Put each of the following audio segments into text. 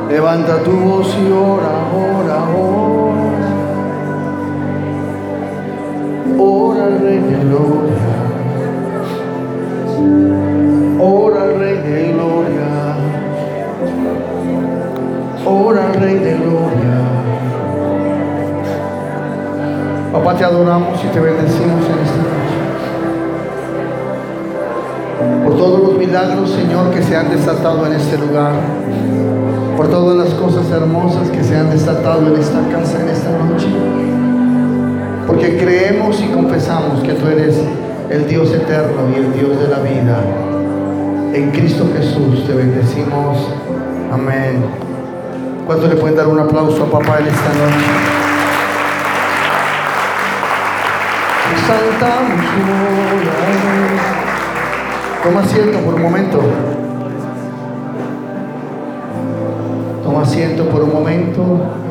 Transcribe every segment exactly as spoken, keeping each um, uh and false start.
Levanta tu voz y ora, ora, ora. Ora al Rey de Gloria. Ora al Rey de Gloria. Ora al Rey de Gloria. Papá, te adoramos y te bendecimos en esta noche. Por todos los milagros, Señor, que se han desatado en este lugar. Por todas las cosas hermosas que se han desatado en esta casa, en esta noche. Porque creemos y confesamos que tú eres el Dios eterno y el Dios de la vida. En Cristo Jesús te bendecimos. Amén. ¿Cuánto le pueden dar un aplauso a papá en esta noche? Exaltamos su gloria. Toma asiento por un momento. Toma asiento por un momento.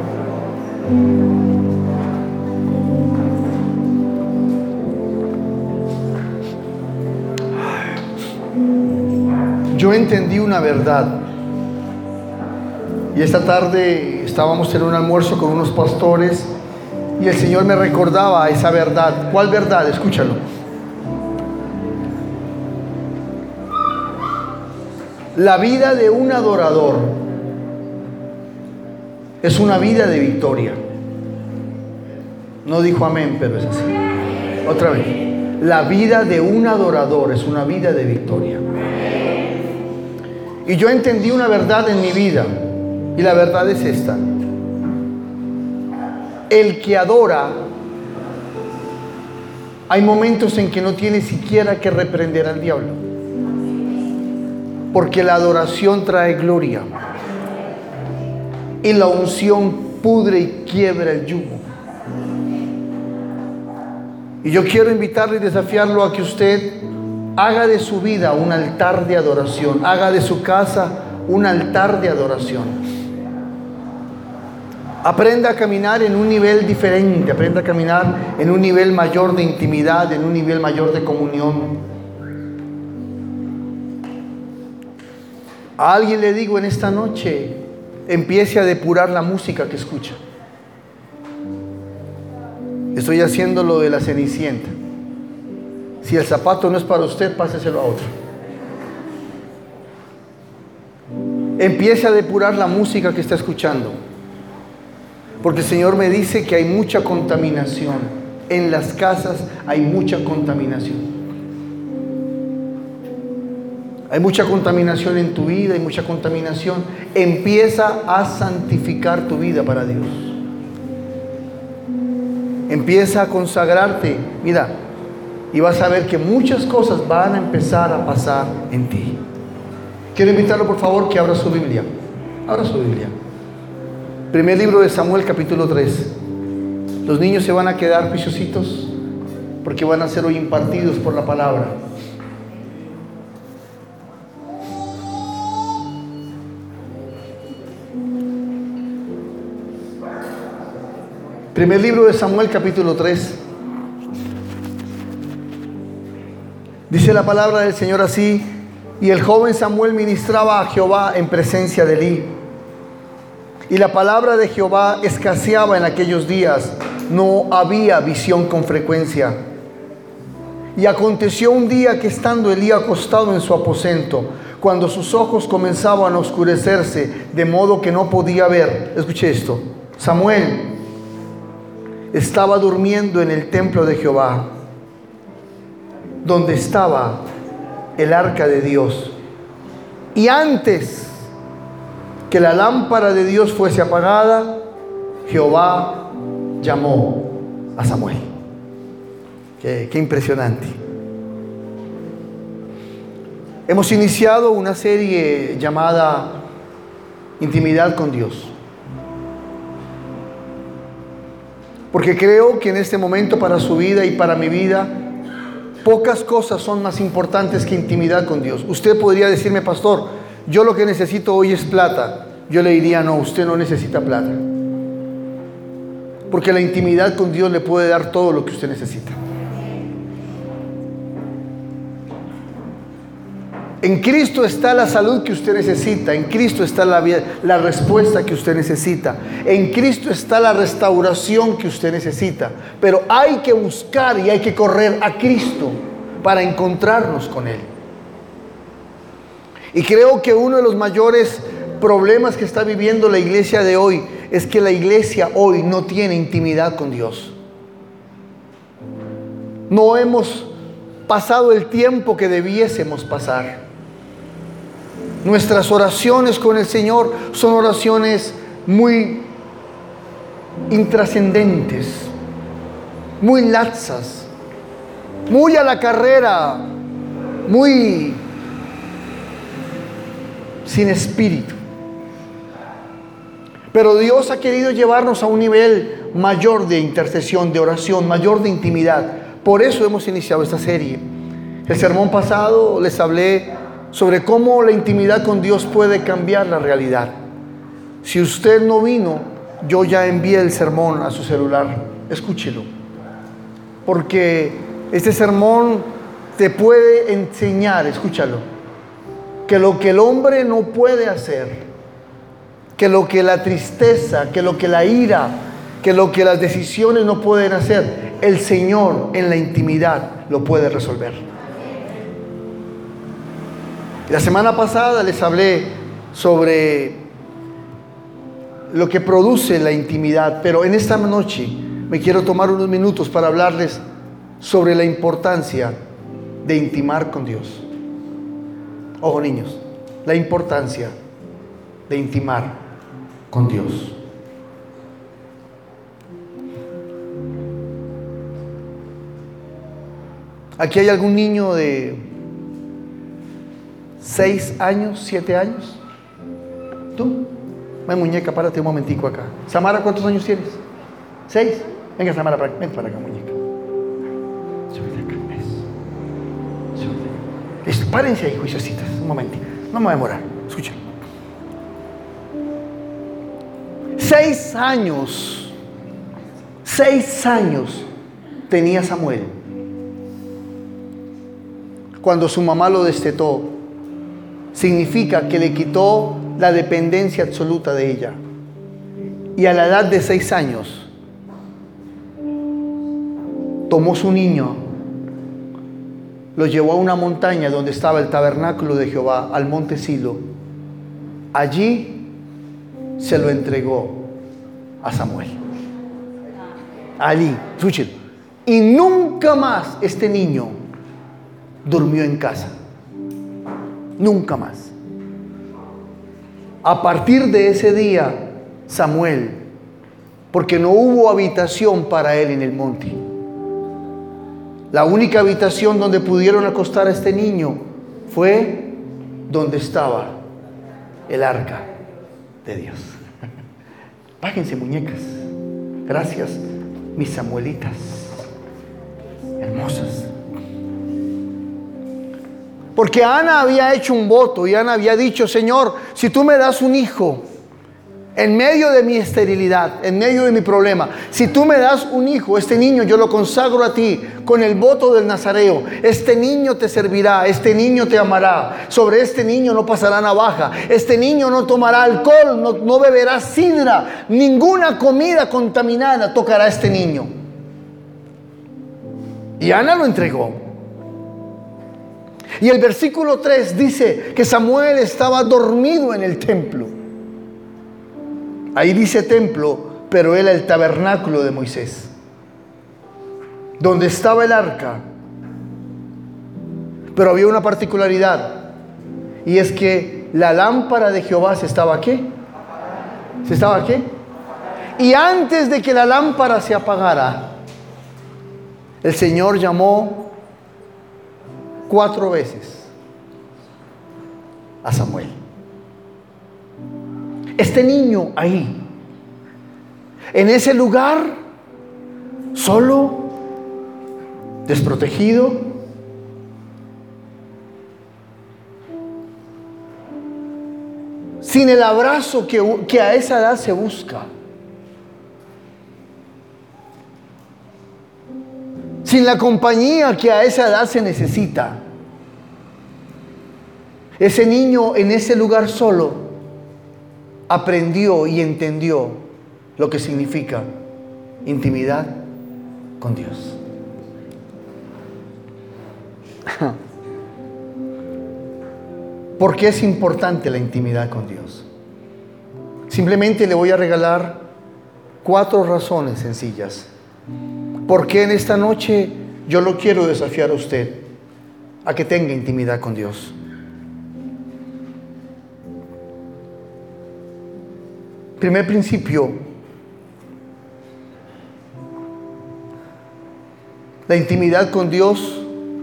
Yo entendí una verdad. Y esta tarde estábamos en un almuerzo con unos pastores y el Señor me recordaba esa verdad. ¿Cuál verdad? Escúchalo. La vida de un adorador es una vida de victoria. No dijo amén, pero es así. Otra vez. La vida de un adorador es una vida de victoria. Y yo entendí una verdad en mi vida. Y la verdad es esta. El que adora, hay momentos en que no tiene siquiera que reprender al diablo. Porque la adoración trae gloria. Y la unción pudre y quiebra el yugo. Y yo quiero invitarle y desafiarlo a que usted haga de su vida un altar de adoración. Haga de su casa un altar de adoración. Aprenda a caminar en un nivel diferente. Aprenda a caminar en un nivel mayor de intimidad, en un nivel mayor de comunión. A alguien le digo en esta noche, empiece a depurar la música que escucha. Estoy haciendo lo de la Cenicienta. Si el zapato no es para usted, páseselo a otro. Empiece a depurar la música que está escuchando. Porque el Señor me dice que hay mucha contaminación. En las casas hay mucha contaminación. Hay mucha contaminación en tu vida, hay mucha contaminación. Empieza a santificar tu vida para Dios. Empieza a consagrarte. Mira, y vas a ver que muchas cosas van a empezar a pasar en ti. Quiero invitarlo, por favor, que abra su Biblia. Abra su Biblia. Primer libro de Samuel, capítulo tres. Los niños se van a quedar juiciositos porque van a ser hoy impartidos por la palabra. Primer libro de Samuel, capítulo tres. Dice la palabra del Señor así: y el joven Samuel ministraba a Jehová en presencia de Elí. Y la palabra de Jehová escaseaba en aquellos días, no había visión con frecuencia. Y aconteció un día que estando Elí acostado en su aposento, cuando sus ojos comenzaban a oscurecerse, de modo que no podía ver, escuche esto, Samuel estaba durmiendo en el templo de Jehová, donde estaba el arca de Dios. Y antes que la lámpara de Dios fuese apagada, Jehová llamó a Samuel. Qué, qué impresionante. Hemos iniciado una serie llamada Intimidad con Dios. Porque creo que en este momento, para su vida y para mi vida, pocas cosas son más importantes que intimidad con Dios. Usted podría decirme: pastor, yo lo que necesito hoy es plata. Yo le diría: no, usted no necesita plata. Porque la intimidad con Dios le puede dar todo lo que usted necesita. En Cristo está la salud que usted necesita. En Cristo está la, la respuesta que usted necesita. En Cristo está la restauración que usted necesita. Pero hay que buscar y hay que correr a Cristo para encontrarnos con Él. Y creo que uno de los mayores problemas que está viviendo la iglesia de hoy es que la iglesia hoy no tiene intimidad con Dios. No hemos pasado el tiempo que debiésemos pasar. Nuestras oraciones con el Señor son oraciones muy intrascendentes, muy laxas, muy a la carrera, muy sin espíritu. Pero Dios ha querido llevarnos a un nivel mayor de intercesión, de oración, mayor de intimidad. Por eso hemos iniciado esta serie. El sermón pasado les hablé sobre cómo la intimidad con Dios puede cambiar la realidad. Si usted no vino, yo ya envié el sermón a su celular. Escúchelo. Porque este sermón te puede enseñar, escúchalo, que lo que el hombre no puede hacer, que lo que la tristeza, que lo que la ira, que lo que las decisiones no pueden hacer, el Señor en la intimidad lo puede resolver. La semana pasada les hablé sobre lo que produce la intimidad, pero en esta noche me quiero tomar unos minutos para hablarles sobre la importancia de intimar con Dios. Ojo, niños, la importancia de intimar con Dios. ¿Aquí hay algún niño de seis años, siete años? ¿Tú? Ven, muñeca, párate un momentico acá. Samara, ¿cuántos años tienes? ¿Seis? Venga, Samara, para acá. Ven para acá, muñeca. Súbete acá, ¿ves? Súbete acá. Listo, párense ahí, juiciositas. Un momentito. No me voy a demorar. Escucha. Seis años. Seis años tenía Samuel cuando su mamá lo destetó. Significa que le quitó la dependencia absoluta de ella. Y a la edad de seis años, tomó su niño, lo llevó a una montaña donde estaba el tabernáculo de Jehová, al monte Silo. Allí se lo entregó a Samuel. Allí, escuchen. Y nunca más este niño durmió en casa. Nunca más. A partir de ese día, Samuel, porque no hubo habitación para él en el monte. La única habitación donde pudieron acostar a este niño fue donde estaba el arca de Dios. Bájense, muñecas. Gracias, mis Samuelitas hermosas. Porque Ana había hecho un voto y Ana había dicho: Señor, si tú me das un hijo en medio de mi esterilidad, en medio de mi problema, si tú me das un hijo, este niño yo lo consagro a ti con el voto del nazareo. Este niño te servirá, este niño te amará, sobre este niño no pasará navaja, este niño no tomará alcohol, no, no beberá sidra, ninguna comida contaminada tocará a este niño. Y Ana lo entregó. Y el versículo tres dice que Samuel estaba dormido en el templo. Ahí dice templo, pero era el tabernáculo de Moisés, donde estaba el arca. Pero había una particularidad, y es que la lámpara de Jehová se estaba ¿qué? ¿Se estaba qué? Y antes de que la lámpara se apagara, el Señor llamó cuatro veces a Samuel. Este niño ahí, en ese lugar, solo, desprotegido, sin el abrazo que, que a esa edad se busca, sin la compañía que a esa edad se necesita. Ese niño en ese lugar solo aprendió y entendió lo que significa intimidad con Dios. ¿Por qué es importante la intimidad con Dios? Simplemente le voy a regalar cuatro razones sencillas. ¿Por qué en esta noche yo lo quiero desafiar a usted a que tenga intimidad con Dios? Primer principio: la intimidad con Dios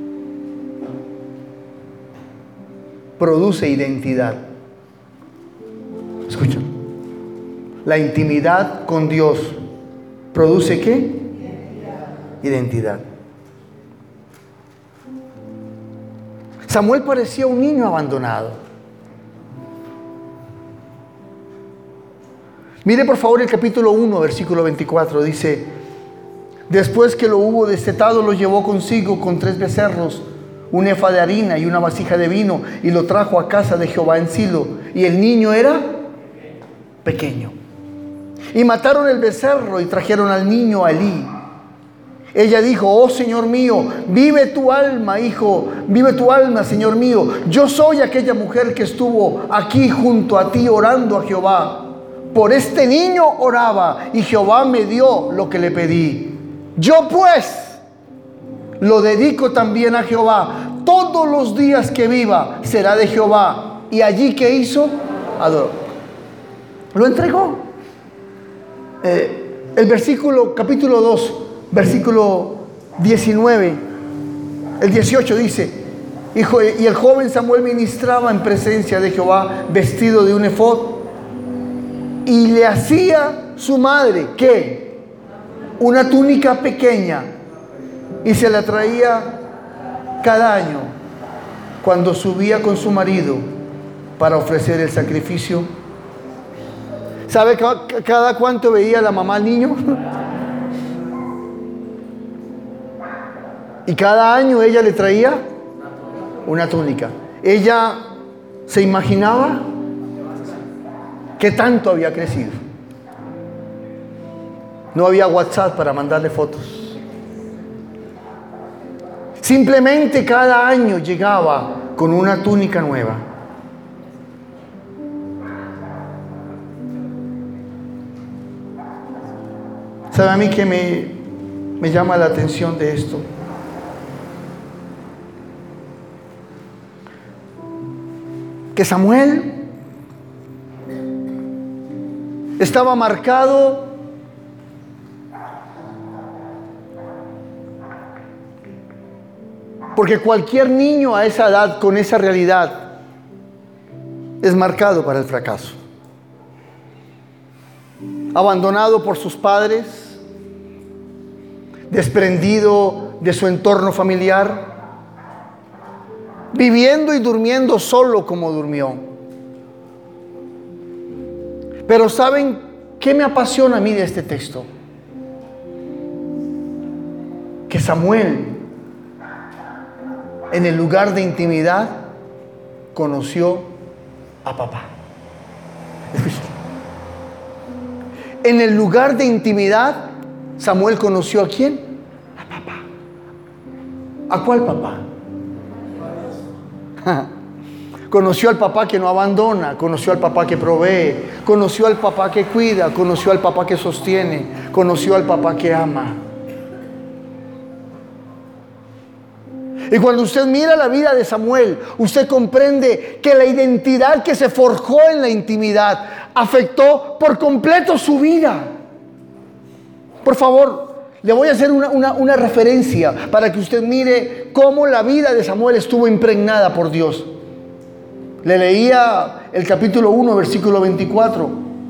produce identidad. Escucha. La intimidad con Dios produce ¿qué? Identidad. Identidad. Samuel parecía un niño abandonado. Mire por favor el capítulo uno, versículo veinticuatro. Dice: después que lo hubo destetado, lo llevó consigo con tres becerros, un efa de harina y una vasija de vino, y lo trajo a casa de Jehová en Silo. Y el niño era pequeño. Y mataron el becerro y trajeron al niño a Elí. Ella dijo: oh Señor mío, vive tu alma, hijo, vive tu alma, Señor mío. Yo soy aquella mujer que estuvo aquí junto a ti orando a Jehová. Por este niño oraba y Jehová me dio lo que le pedí. Yo pues lo dedico también a Jehová. Todos los días que viva será de Jehová. Y allí, ¿qué hizo? Adoró. Lo entregó. Eh, el versículo, capítulo dos, versículo diecinueve, el dieciocho dice: Hijo, y el joven Samuel ministraba en presencia de Jehová vestido de un efod, y le hacía su madre, ¿qué? Una túnica pequeña, y se la traía cada año cuando subía con su marido para ofrecer el sacrificio. ¿Sabe cada cuánto veía la mamá al niño? Y cada año ella le traía una túnica. Ella se imaginaba que tanto había crecido. No había WhatsApp para mandarle fotos. Simplemente cada año llegaba con una túnica nueva. ¿Sabe a mí que me, me llama la atención de esto? Que Samuel estaba marcado porque cualquier niño a esa edad, con esa realidad, es marcado para el fracaso. Abandonado por sus padres, desprendido de su entorno familiar, viviendo y durmiendo solo como durmió. Pero ¿saben qué me apasiona a mí de este texto? Que Samuel, en el lugar de intimidad, conoció a papá. En el lugar de intimidad, Samuel conoció ¿a quién? A papá. ¿A cuál papá? Conoció al papá que no abandona, conoció al papá que provee, conoció al papá que cuida, conoció al papá que sostiene, conoció al papá que ama. Y cuando usted mira la vida de Samuel, usted comprende que la identidad que se forjó en la intimidad afectó por completo su vida. Por favor, le voy a hacer una, una, una referencia para que usted mire cómo la vida de Samuel estuvo impregnada por Dios. Le leía el capítulo uno, versículo veinticuatro.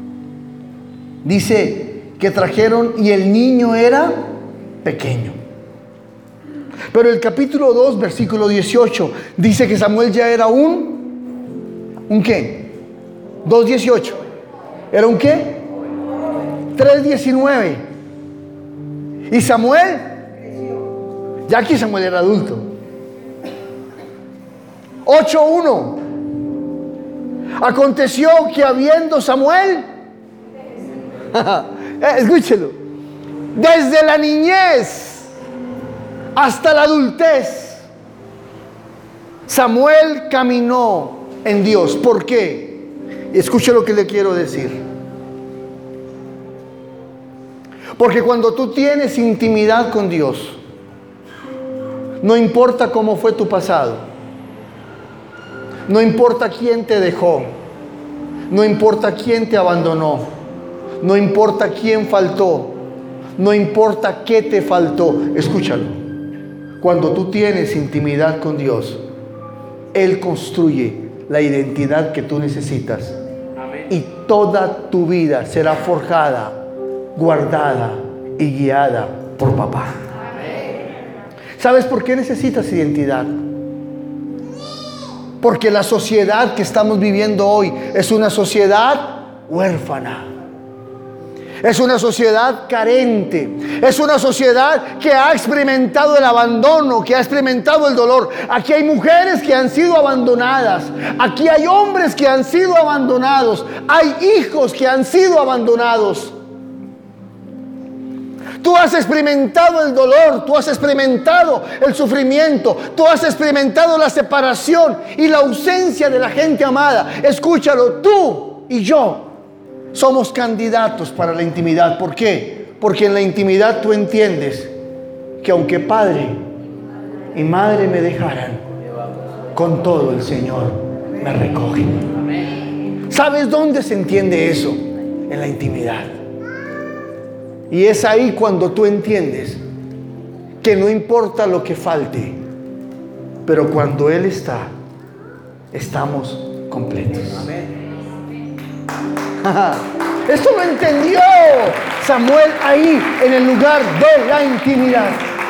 Dice que trajeron y el niño era pequeño. Pero el capítulo dos, versículo dieciocho, dice que Samuel ya era un... ¿Un qué? dos dieciocho. ¿Era un qué? tres diecinueve. Y Samuel, ya aquí Samuel era adulto. ocho uno. Aconteció que habiendo Samuel, escúchelo, desde la niñez hasta la adultez, Samuel caminó en Dios. ¿Por qué? Escuche lo que le quiero decir. Porque cuando tú tienes intimidad con Dios, no importa cómo fue tu pasado, no importa quién te dejó, no importa quién te abandonó, no importa quién faltó, no importa qué te faltó. Escúchalo. Cuando tú tienes intimidad con Dios, Él construye la identidad que tú necesitas. Amén. Y toda tu vida será forjada, guardada y guiada por papá. Amén. ¿Sabes por qué necesitas identidad? Porque la sociedad que estamos viviendo hoy es una sociedad huérfana. Es una sociedad carente. Es una sociedad que ha experimentado el abandono, que ha experimentado el dolor. Aquí hay mujeres que han sido abandonadas. Aquí hay hombres que han sido abandonados. Hay hijos que han sido abandonados. Tú has experimentado el dolor, tú has experimentado el sufrimiento, tú has experimentado la separación y la ausencia de la gente amada. Escúchalo, tú y yo somos candidatos para la intimidad. ¿Por qué? Porque en la intimidad tú entiendes que aunque padre y madre me dejaran, con todo el Señor me recoge. ¿Sabes dónde se entiende eso? En la intimidad. Y es ahí cuando tú entiendes que no importa lo que falte, pero cuando Él está, estamos completos. Amén. Esto lo entendió Samuel ahí en el lugar de la intimidad.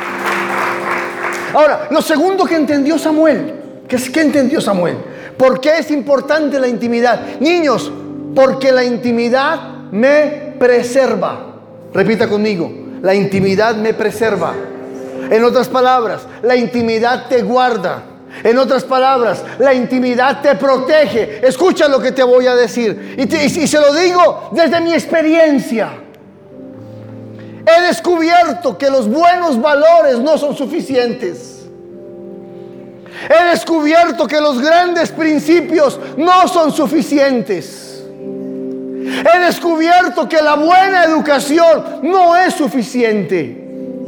Ahora, lo segundo que entendió Samuel, ¿qué es que entendió Samuel? ¿Por qué es importante la intimidad? Niños, porque la intimidad me preserva. Repita conmigo, la intimidad me preserva. En otras palabras, la intimidad te guarda. En otras palabras, la intimidad te protege. Escucha lo que te voy a decir. Y, te, y, y se lo digo desde mi experiencia. He descubierto que los buenos valores no son suficientes. He descubierto que los grandes principios no son suficientes. He descubierto que la buena educación no es suficiente.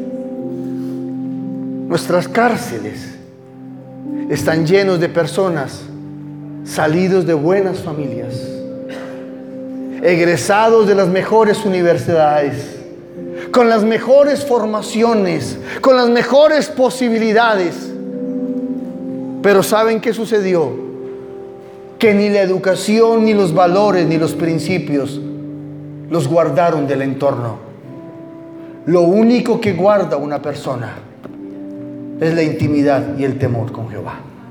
Nuestras cárceles están llenos de personas salidos de buenas familias, egresados de las mejores universidades, con las mejores formaciones, con las mejores posibilidades. Pero ¿saben qué sucedió? Que ni la educación, ni los valores, ni los principios los guardaron del entorno. Lo único que guarda una persona es la intimidad y el temor con Jehová.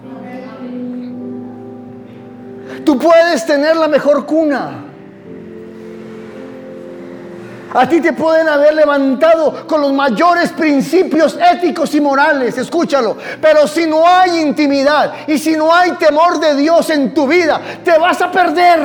Tú puedes tener la mejor cuna. A ti te pueden haber levantado con los mayores principios éticos y morales, escúchalo. Pero si no hay intimidad y si no hay temor de Dios en tu vida, te vas a perder.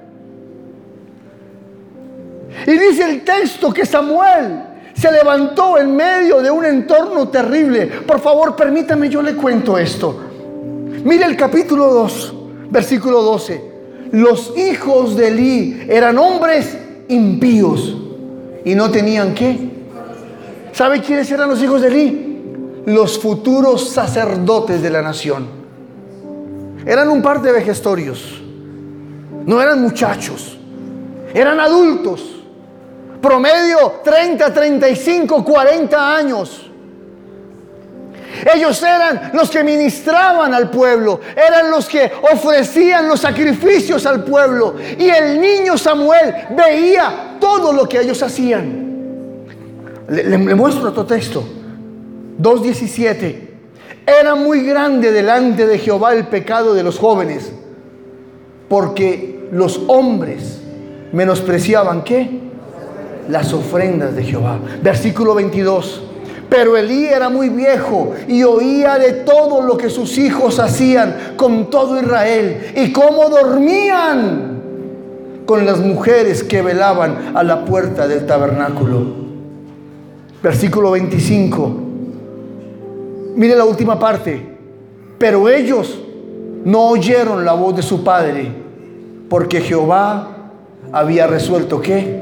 Y dice el texto que Samuel se levantó en medio de un entorno terrible. Por favor, permítame, yo le cuento esto. Mire el capítulo dos, versículo doce. Los hijos de Elí eran hombres impíos y no tenían ¿qué? ¿Sabe quiénes eran los hijos de Elí? Los futuros sacerdotes de la nación. Eran un par de vejestorios. No eran muchachos, eran adultos. Promedio treinta, treinta y cinco, cuarenta años. Ellos eran los que ministraban al pueblo, eran los que ofrecían los sacrificios al pueblo. Y el niño Samuel veía todo lo que ellos hacían. Le, le, le muestro otro texto, dos diecisiete. Era muy grande delante de Jehová el pecado de los jóvenes, porque los hombres menospreciaban ¿qué? Las ofrendas de Jehová. Versículo veintidós. Pero Elí era muy viejo y oía de todo lo que sus hijos hacían con todo Israel y cómo dormían con las mujeres que velaban a la puerta del tabernáculo. Versículo veinticinco. Mire la última parte. Pero ellos no oyeron la voz de su padre, porque Jehová había resuelto ¿qué?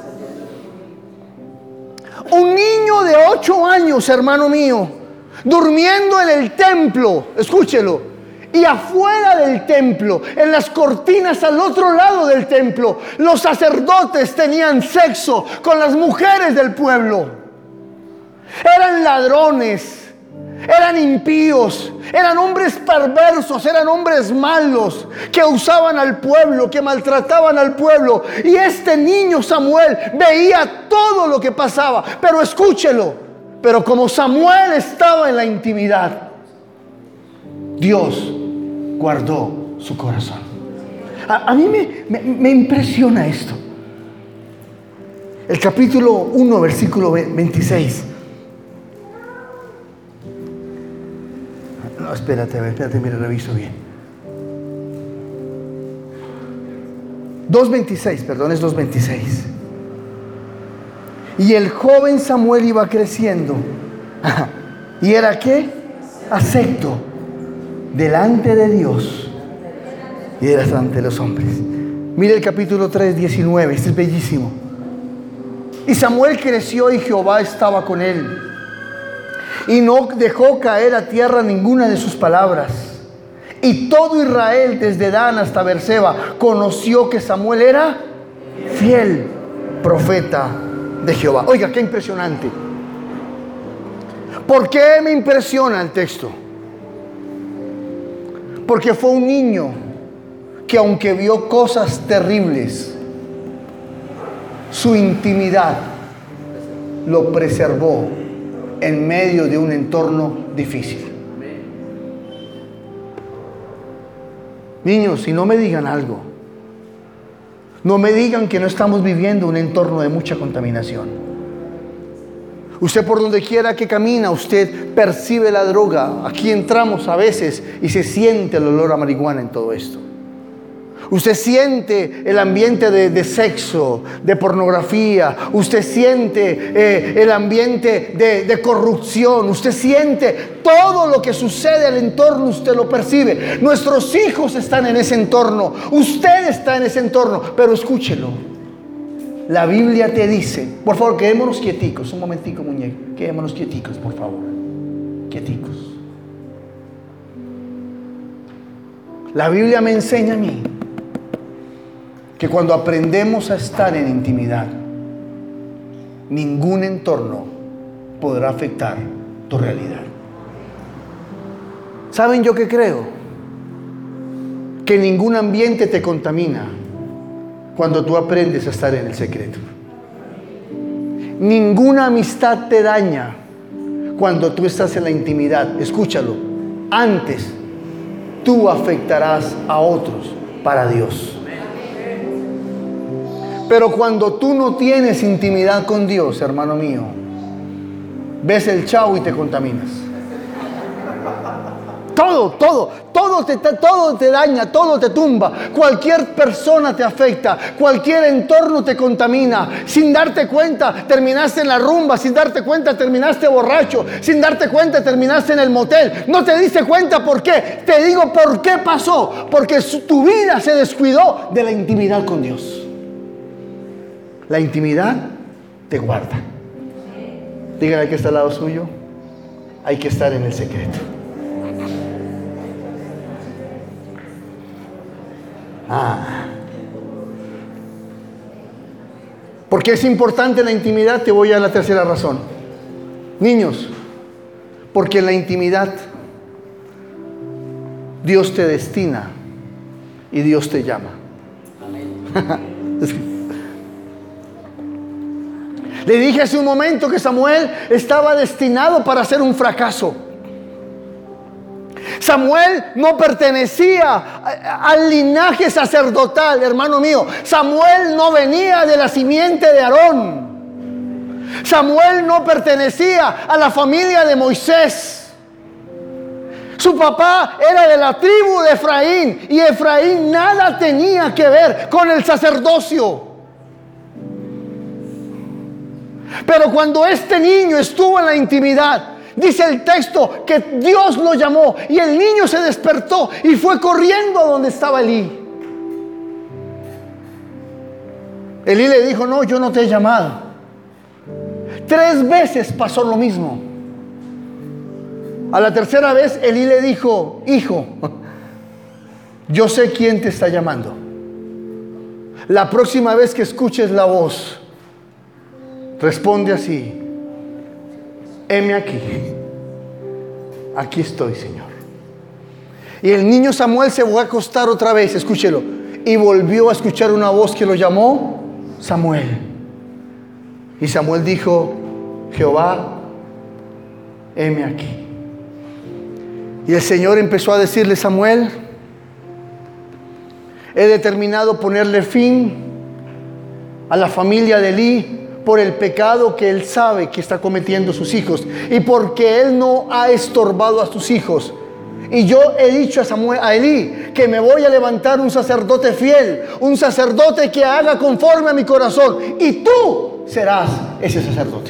Un niño de ocho años, hermano mío, durmiendo en el templo, escúchelo, y afuera del templo, en las cortinas al otro lado del templo, los sacerdotes tenían sexo con las mujeres del pueblo. Eran ladrones, eran impíos, eran hombres perversos, eran hombres malos que usaban al pueblo, que maltrataban al pueblo. Y este niño Samuel veía todo lo que pasaba. Pero escúchelo, pero como Samuel estaba en la intimidad, Dios guardó su corazón. A, a mí me, me, me impresiona esto. El capítulo uno, versículo veintiséis. No, espérate, espérate, mira, reviso bien. dos veintiséis, perdón, es dos veintiséis. Y el joven Samuel iba creciendo. ¿Y era qué? Acepto delante de Dios y delante de los hombres. Mire el capítulo tres, diecinueve, este es bellísimo. Y Samuel creció y Jehová estaba con él. Y no dejó caer a tierra ninguna de sus palabras. Y todo Israel, desde Dan hasta Beerseba, conoció que Samuel era fiel profeta de Jehová. Oiga, qué impresionante. ¿Por qué me impresiona el texto? Porque fue un niño que, aunque vio cosas terribles, su intimidad lo preservó en medio de un entorno difícil. Niños, si no me digan algo, no me digan que no estamos viviendo un entorno de mucha contaminación. Usted, por donde quiera que camina, usted percibe la droga. Aquí entramos a veces y se siente el olor a marihuana en todo esto. Usted siente el ambiente de, de sexo, de pornografía. Usted siente eh, el ambiente de, de corrupción. Usted siente todo lo que sucede al entorno. Usted lo percibe. Nuestros hijos están en ese entorno. Usted está en ese entorno. Pero escúchelo. La Biblia te dice, por favor, quedémonos quieticos. Un momentico, muñeco. Quedémonos quieticos, por favor. Quieticos. La Biblia me enseña a mí que cuando aprendemos a estar en intimidad, ningún entorno podrá afectar tu realidad. ¿Saben yo qué creo? Que ningún ambiente te contamina cuando tú aprendes a estar en el secreto. Ninguna amistad te daña cuando tú estás en la intimidad. Escúchalo. Antes, tú afectarás a otros para Dios. Pero cuando tú no tienes intimidad con Dios, hermano mío, ves el chau y te contaminas. Todo, todo, todo te, todo te daña, todo te tumba. Cualquier persona te afecta, cualquier entorno te contamina. Sin darte cuenta, terminaste en la rumba. Sin darte cuenta, terminaste borracho. Sin darte cuenta, terminaste en el motel. No te diste cuenta por qué. Te digo por qué pasó. Porque tu vida se descuidó de la intimidad con Dios. La intimidad te guarda. Dígale al que está al lado suyo, hay que estar en el secreto. Ah. ¿Por qué es importante la intimidad? Te voy a la tercera razón. Niños, porque en la intimidad Dios te destina y Dios te llama. Amén. Le dije hace un momento que Samuel estaba destinado para ser un fracaso. Samuel no pertenecía al linaje sacerdotal, hermano mío. Samuel no venía de la simiente de Aarón. Samuel no pertenecía a la familia de Moisés. Su papá era de la tribu de Efraín y Efraín nada tenía que ver con el sacerdocio. Pero cuando este niño estuvo en la intimidad, dice el texto que Dios lo llamó y el niño se despertó y fue corriendo a donde estaba Elí. Elí le dijo: no, yo no te he llamado. Tres veces pasó lo mismo. A la tercera vez Elí le dijo: hijo, yo sé quién te está llamando. La próxima vez que escuches la voz, responde así: heme aquí, aquí estoy, Señor. Y el niño Samuel se fue a acostar otra vez, escúchelo, y volvió a escuchar una voz que lo llamó Samuel. Y Samuel dijo: Jehová, heme aquí. Y el Señor empezó a decirle: Samuel, he determinado ponerle fin a la familia de Elí por el pecado que él sabe que está cometiendo sus hijos y porque él no ha estorbado a sus hijos. Y yo he dicho a Samuel, a Elí, que me voy a levantar un sacerdote fiel, un sacerdote que haga conforme a mi corazón, y tú serás ese sacerdote.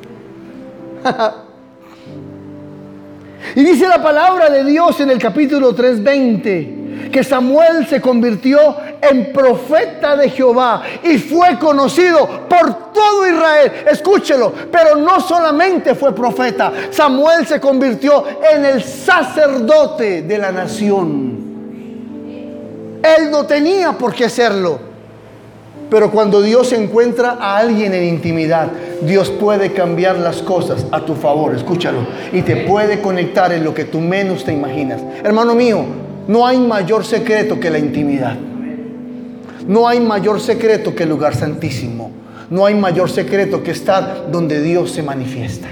Y dice la palabra de Dios en el capítulo tres veinte que Samuel se convirtió en profeta de Jehová y fue conocido por todo Israel. Escúchelo, pero no solamente fue profeta, Samuel se convirtió en el sacerdote de la nación. Él no tenía por qué serlo, pero cuando Dios encuentra a alguien en intimidad, Dios puede cambiar las cosas a tu favor. Escúchalo, y te puede conectar en lo que tú menos te imaginas. Hermano mío, no hay mayor secreto que la intimidad. No hay mayor secreto que el lugar santísimo. No hay mayor secreto que estar donde Dios se manifiesta.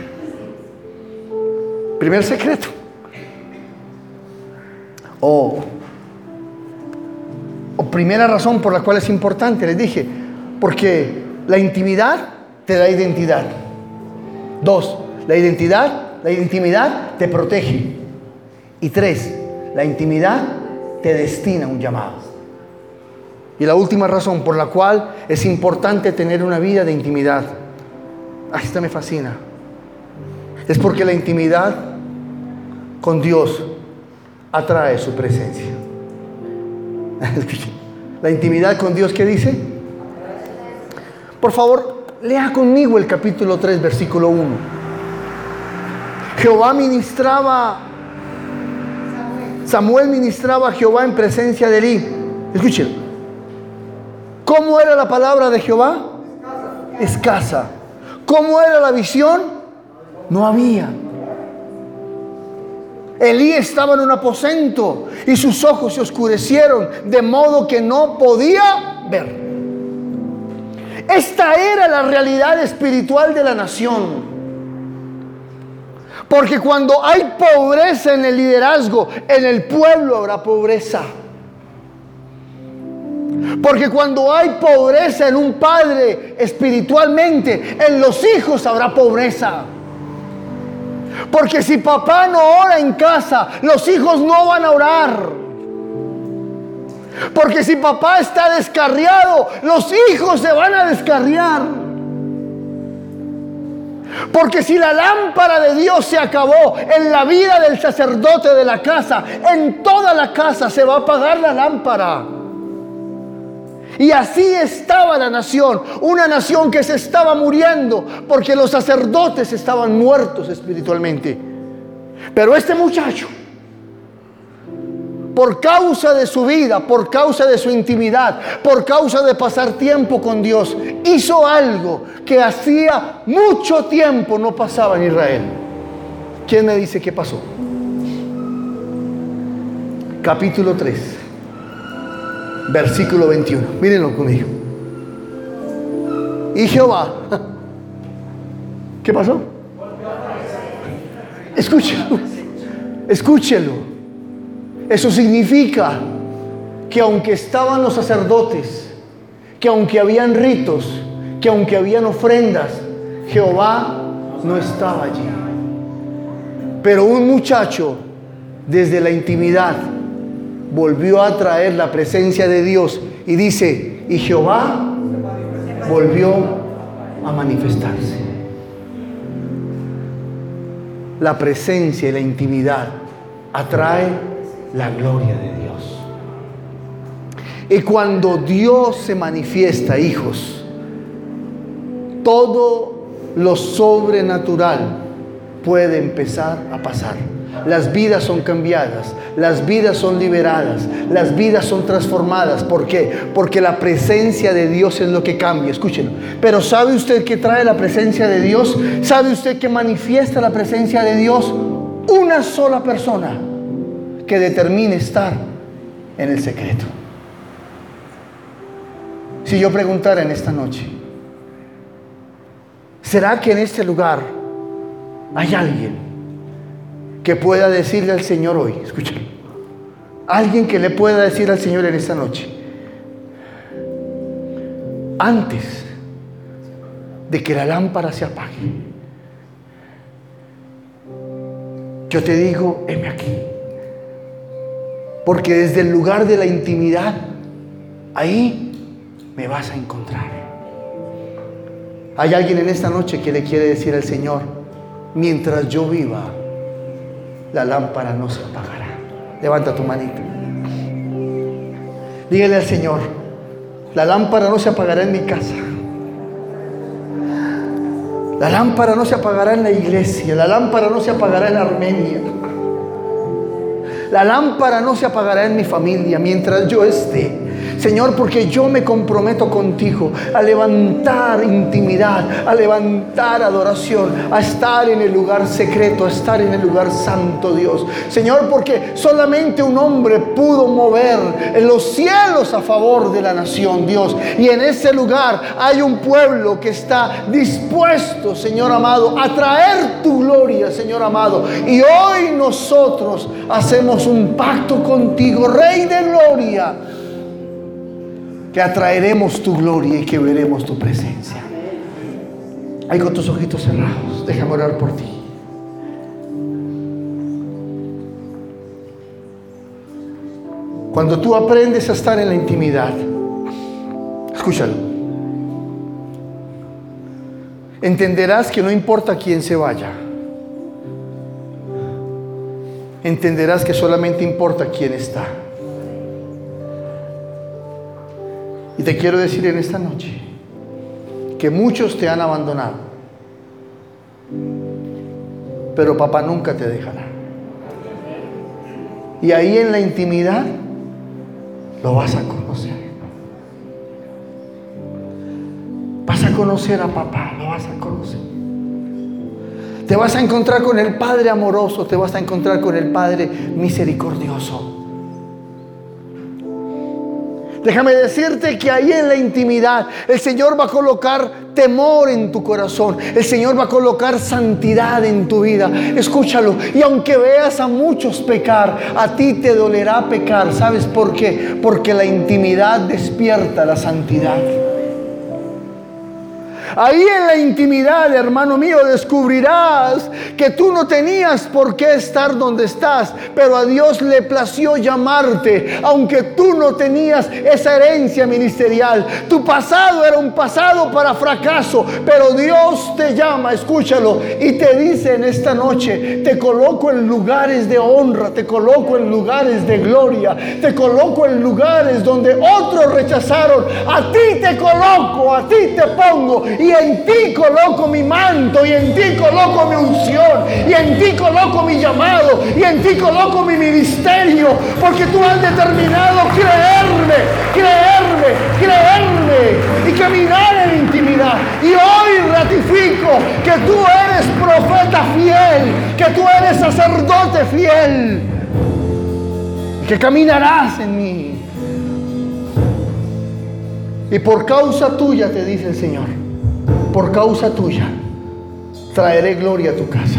Primer secreto. O, o primera razón por la cual es importante, les dije, porque la intimidad te da identidad. Dos, la identidad, la intimidad te protege. Y tres, la intimidad te destina a un llamado. Y la última razón por la cual es importante tener una vida de intimidad, ah, esta me fascina, es porque la intimidad con Dios atrae su presencia. La intimidad con Dios, ¿qué dice? Por favor, lea conmigo el capítulo tres, versículo uno. Jehová ministraba Samuel ministraba a Jehová en presencia de Elí. Escuchen. ¿Cómo era la palabra de Jehová? Escasa. ¿Cómo era la visión? No había. Elí estaba en un aposento y sus ojos se oscurecieron de modo que no podía ver. Esta era la realidad espiritual de la nación. Porque cuando hay pobreza en el liderazgo, en el pueblo habrá pobreza. Porque cuando hay pobreza en un padre espiritualmente, en los hijos habrá pobreza. Porque si papá no ora en casa, los hijos no van a orar. Porque si papá está descarriado, los hijos se van a descarriar. Porque si la lámpara de Dios se acabó en la vida del sacerdote de la casa, en toda la casa se va a apagar la lámpara. Y así estaba la nación, una nación que se estaba muriendo porque los sacerdotes estaban muertos espiritualmente. Pero este muchacho, por causa de su vida, por causa de su intimidad, por causa de pasar tiempo con Dios, hizo algo que hacía mucho tiempo no pasaba en Israel. ¿Quién me dice qué pasó? Capítulo tres, versículo veintiuno. Mírenlo conmigo. Y Jehová, ¿qué pasó? Escúchelo, escúchelo. Eso significa que aunque estaban los sacerdotes, que aunque habían ritos, que aunque habían ofrendas, Jehová no estaba allí. Pero un muchacho desde la intimidad volvió a traer la presencia de Dios y dice, y Jehová volvió a manifestarse. La presencia y la intimidad atrae la gloria de Dios. Y cuando Dios se manifiesta, hijos, todo lo sobrenatural puede empezar a pasar. Las vidas son cambiadas, las vidas son liberadas, las vidas son transformadas. ¿Por qué? Porque la presencia de Dios es lo que cambia. Escúchenlo. Pero ¿sabe usted qué trae la presencia de Dios? ¿Sabe usted qué manifiesta la presencia de Dios? Una sola persona que determine estar en el secreto. Si yo preguntara en esta noche, ¿será que en este lugar hay alguien que pueda decirle al Señor hoy? Escucha, alguien que le pueda decir al Señor en esta noche, antes de que la lámpara se apague, yo te digo, heme aquí. Porque desde el lugar de la intimidad, ahí me vas a encontrar. Hay alguien en esta noche que le quiere decir al Señor, mientras yo viva, la lámpara no se apagará. Levanta tu manito. Dígale al Señor, la lámpara no se apagará en mi casa. La lámpara no se apagará en la iglesia. La lámpara no se apagará en Armenia. La lámpara no se apagará en mi familia mientras yo esté. Señor, porque yo me comprometo contigo a levantar intimidad, a levantar adoración, a estar en el lugar secreto, a estar en el lugar santo, Dios. Señor, porque solamente un hombre pudo mover en los cielos a favor de la nación, Dios. Y en ese lugar hay un pueblo que está dispuesto, Señor amado, a traer tu gloria, Señor amado. Y hoy nosotros hacemos un pacto contigo, Rey de gloria, que atraeremos tu gloria y que veremos tu presencia. Ahí con tus ojitos cerrados, déjame orar por ti. Cuando tú aprendes a estar en la intimidad, escúchalo, entenderás que no importa quién se vaya, entenderás que solamente importa quién está. Y te quiero decir en esta noche que muchos te han abandonado, pero papá nunca te dejará. Y ahí en la intimidad lo vas a conocer. Vas a conocer a papá, lo vas a conocer. Te vas a encontrar con el Padre amoroso, te vas a encontrar con el Padre misericordioso. Déjame decirte que ahí en la intimidad el Señor va a colocar temor en tu corazón. El Señor va a colocar santidad en tu vida. Escúchalo. Y aunque veas a muchos pecar, a ti te dolerá pecar. ¿Sabes por qué? Porque la intimidad despierta la santidad. Ahí en la intimidad, hermano mío, descubrirás que tú no tenías por qué estar donde estás, pero a Dios le plació llamarte, aunque tú no tenías esa herencia ministerial. Tu pasado era un pasado para fracaso, pero Dios te llama, escúchalo, y te dice en esta noche, te coloco en lugares de honra, te coloco en lugares de gloria, te coloco en lugares donde otros rechazaron. A ti te coloco, a ti te pongo, y en ti coloco mi manto, y en ti coloco mi unción, y en ti coloco mi llamado, y en ti coloco mi ministerio, porque tú has determinado creerme, creerme, creerme y caminar en intimidad. Y hoy ratifico que tú eres profeta fiel, que tú eres sacerdote fiel, que caminarás en mí. Y por causa tuya, te dice el Señor, por causa tuya traeré gloria a tu casa.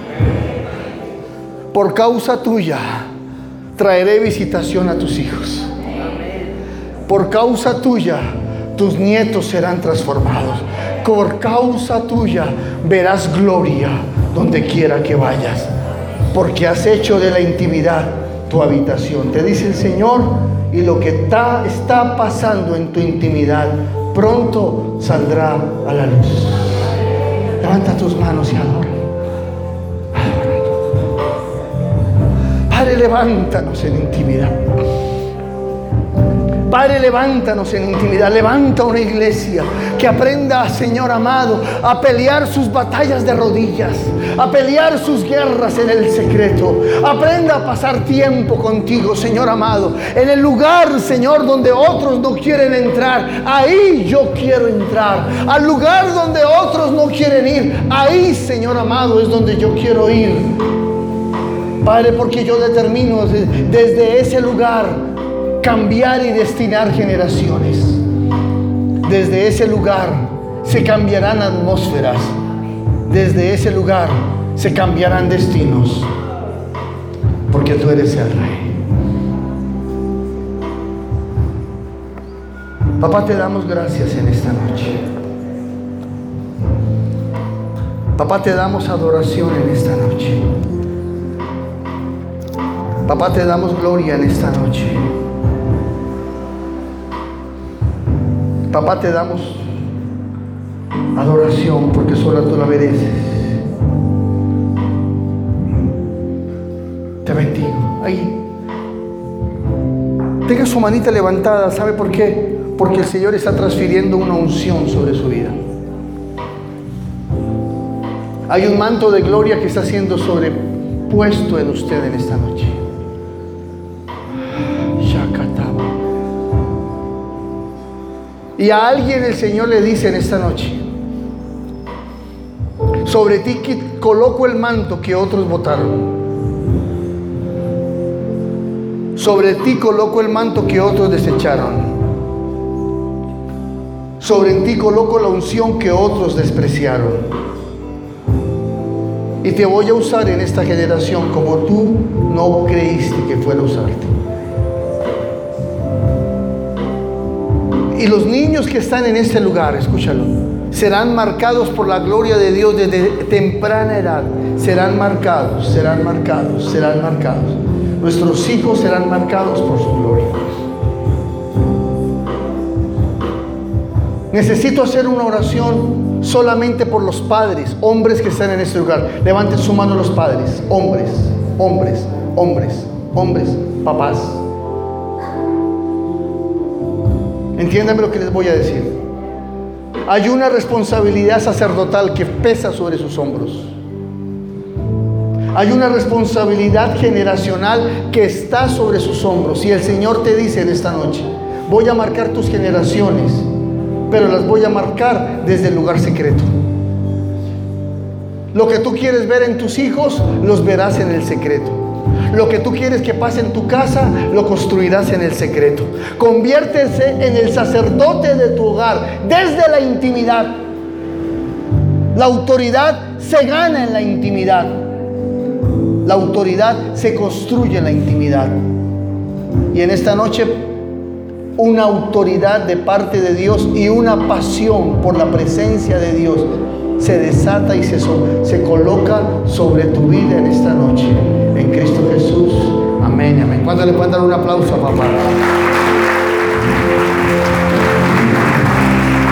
Por causa tuya traeré visitación a tus hijos. Por causa tuya tus nietos serán transformados. por causa tuya verás gloria donde quiera que vayas, porque has hecho de la intimidad tu habitación. Te dice el Señor, y lo que está, está pasando en tu intimidad pronto saldrá a la luz. Levanta tus manos y adora. Padre, levántanos en intimidad. Padre, levántanos en intimidad. Levanta una iglesia que aprenda, Señor amado, a pelear sus batallas de rodillas, a pelear sus guerras en el secreto. Aprenda a pasar tiempo contigo, Señor amado, en el lugar, Señor, donde otros no quieren entrar. Ahí yo quiero entrar. Al lugar donde otros no quieren ir, ahí, Señor amado, es donde yo quiero ir. Padre, porque yo determino desde ese lugar cambiar y destinar generaciones. Desde ese lugar se cambiarán atmósferas. Desde ese lugar se cambiarán destinos. Porque tú eres el Rey. Papá, te damos gracias en esta noche. Papá, te damos adoración en esta noche. Papá, te damos gloria en esta noche. Papá, te damos adoración porque solo tú la mereces. Te bendigo. Ahí. Tenga su manita levantada. ¿Sabe por qué? Porque el Señor está transfiriendo una unción sobre su vida. Hay un manto de gloria que está siendo sobrepuesto en usted en esta noche. Y a alguien el Señor le dice en esta noche: sobre ti coloco el manto que otros botaron. Sobre ti coloco el manto que otros desecharon. Sobre ti coloco la unción que otros despreciaron. Y te voy a usar en esta generación como tú no creíste que fuera a usarte. Y los niños que están en este lugar, escúchalo, serán marcados por la gloria de Dios desde temprana edad. Serán marcados, serán marcados, serán marcados. Nuestros hijos serán marcados por su gloria. Necesito hacer una oración solamente por los padres, hombres que están en este lugar. Levanten su mano los padres, hombres, hombres, hombres, hombres, papás. Entiéndanme lo que les voy a decir. Hay una responsabilidad sacerdotal que pesa sobre sus hombros. Hay una responsabilidad generacional que está sobre sus hombros. Y el Señor te dice en esta noche: voy a marcar tus generaciones, pero las voy a marcar desde el lugar secreto. Lo que tú quieres ver en tus hijos, los verás en el secreto. Lo que tú quieres que pase en tu casa, lo construirás en el secreto. Conviértese en el sacerdote de tu hogar desde la intimidad. La autoridad se gana en la intimidad. La autoridad se construye en la intimidad. Y en esta noche, una autoridad de parte de Dios y una pasión por la presencia de Dios se desata y se, se coloca sobre tu vida en esta noche. En Cristo Jesús. Amén, amén. ¿Cuánto le pueden dar un aplauso a papá?